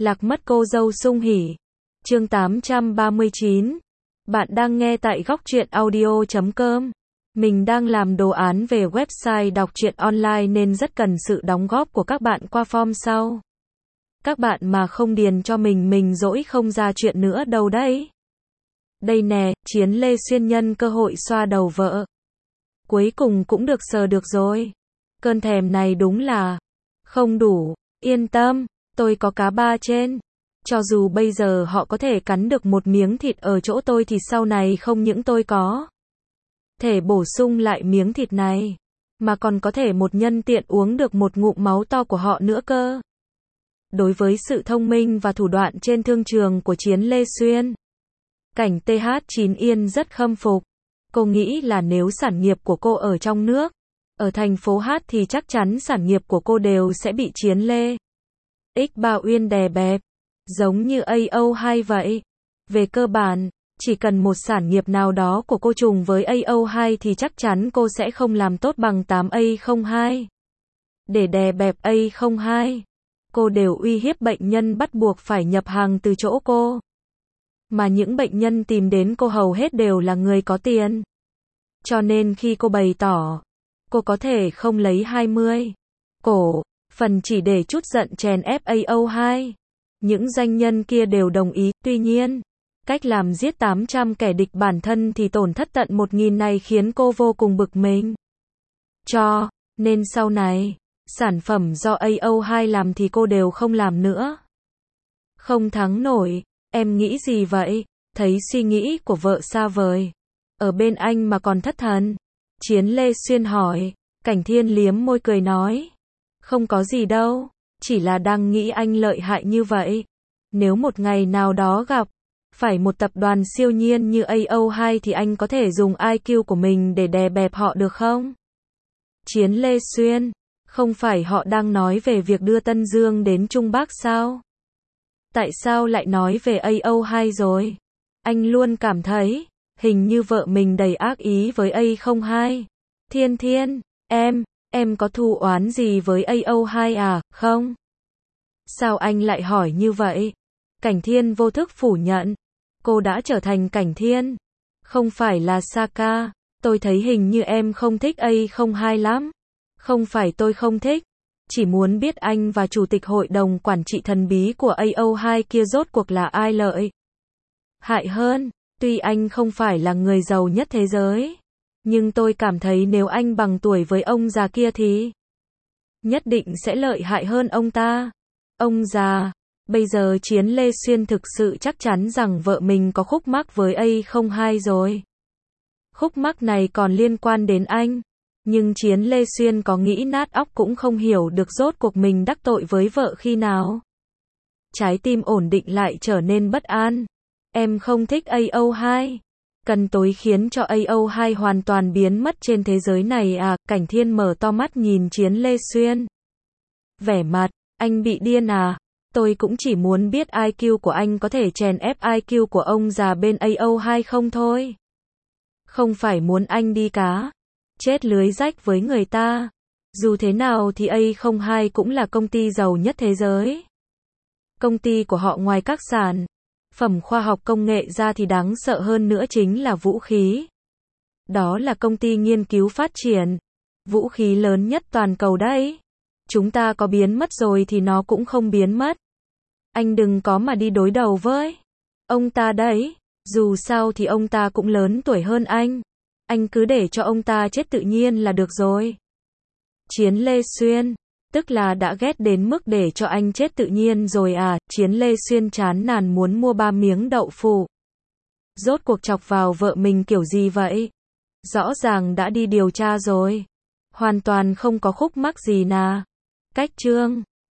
Lạc mất cô dâu sung hỉ. Chương 839. Bạn đang nghe tại góc truyện audio.com. Mình đang làm đồ án về website đọc truyện online nên rất cần sự đóng góp của các bạn qua form sau. Các bạn mà không điền cho mình dỗi không ra chuyện nữa đâu đấy. Đây nè, Chiến Lê Xuyên nhân cơ hội xoa đầu vợ. Cuối cùng cũng được sờ được rồi. Cơn thèm này đúng là không đủ. Yên tâm, tôi có cá ba trên. Cho dù bây giờ họ có thể cắn được một miếng thịt ở chỗ tôi thì sau này không những tôi có thể bổ sung lại miếng thịt này, mà còn có thể một nhân tiện uống được một ngụm máu to của họ nữa cơ. Đối với sự thông minh và thủ đoạn trên thương trường của Chiến Lê Xuyên, Cảnh TH9 Yên rất khâm phục. Cô nghĩ là nếu sản nghiệp của cô ở trong nước, ở thành phố Hát thì chắc chắn sản nghiệp của cô đều sẽ bị Chiến Lê X3 Uyên đè bẹp. Giống như AO2 vậy. Về cơ bản, chỉ cần một sản nghiệp nào đó của cô trùng với AO2 thì chắc chắn cô sẽ không làm tốt bằng 8A02. Để đè bẹp A02, cô đều uy hiếp bệnh nhân bắt buộc phải nhập hàng từ chỗ cô. Mà những bệnh nhân tìm đến cô hầu hết đều là người có tiền. Cho nên khi cô bày tỏ, cô có thể không lấy 20 cổ phần chỉ để chút giận chèn ép AO2. Những doanh nhân kia đều đồng ý, tuy nhiên, cách làm giết 800 kẻ địch bản thân thì tổn thất tận 1.000 này khiến cô vô cùng bực mình. Cho nên sau này, sản phẩm do AO2 làm thì cô đều không làm nữa. Không thắng nổi, em nghĩ gì vậy? Thấy suy nghĩ của vợ xa vời. Ở bên anh mà còn thất thần. Chiến Lê Xuyên hỏi. Cảnh Thiên liếm môi cười nói. Không có gì đâu. Chỉ là đang nghĩ anh lợi hại như vậy. Nếu một ngày nào đó gặp phải một tập đoàn siêu nhiên như AO2 thì anh có thể dùng IQ của mình để đè bẹp họ được không? Chiến Lê Xuyên, không phải họ đang nói về việc đưa Tân Dương đến Trung Bắc sao? Tại sao lại nói về AO2 rồi? Anh luôn cảm thấy, hình như vợ mình đầy ác ý với A02. Thiên Thiên, em có thù oán gì với AO2 à, không? Sao anh lại hỏi như vậy? Cảnh Thiên vô thức phủ nhận. Cô đã trở thành Cảnh Thiên. Không phải là Saka. Tôi thấy hình như em không thích A02 lắm. Không phải tôi không thích. Chỉ muốn biết anh và chủ tịch hội đồng quản trị thần bí của AO2 kia rốt cuộc là ai lợi hại hơn. Tuy anh không phải là người giàu nhất thế giới, nhưng tôi cảm thấy nếu anh bằng tuổi với ông già kia thì nhất định sẽ lợi hại hơn ông ta. Ông già, bây giờ Chiến Lê Xuyên thực sự chắc chắn rằng vợ mình có khúc mắc với A02 rồi. Khúc mắc này còn liên quan đến anh. Nhưng Chiến Lê Xuyên có nghĩ nát óc cũng không hiểu được rốt cuộc mình đắc tội với vợ khi nào. Trái tim ổn định lại trở nên bất an. Em không thích AO2. Cần tối khiến cho AO2 hoàn toàn biến mất trên thế giới này à? Cảnh Thiên mở to mắt nhìn Chiến Lê Xuyên. Vẻ mặt, anh bị điên à? Tôi cũng chỉ muốn biết IQ của anh có thể chèn ép IQ của ông già bên AO2 không thôi. Không phải muốn anh đi cá chết lưới rách với người ta. Dù thế nào thì A02 cũng là công ty giàu nhất thế giới. Công ty của họ ngoài các sản phẩm khoa học công nghệ ra thì đáng sợ hơn nữa chính là vũ khí. Đó là công ty nghiên cứu phát triển vũ khí lớn nhất toàn cầu đấy. Chúng ta có biến mất rồi thì nó cũng không biến mất. Anh đừng có mà đi đối đầu với ông ta đấy. Dù sao thì ông ta cũng lớn tuổi hơn anh. Anh cứ để cho ông ta chết tự nhiên là được rồi. Chiến Lê Xuyên, tức là đã ghét đến mức để cho anh chết tự nhiên rồi à? Chiến Lê Xuyên chán nản muốn mua 3 miếng đậu phụ. Rốt cuộc chọc vào vợ mình kiểu gì vậy? Rõ ràng đã đi điều tra rồi. Hoàn toàn không có khúc mắc gì nà. Cách chương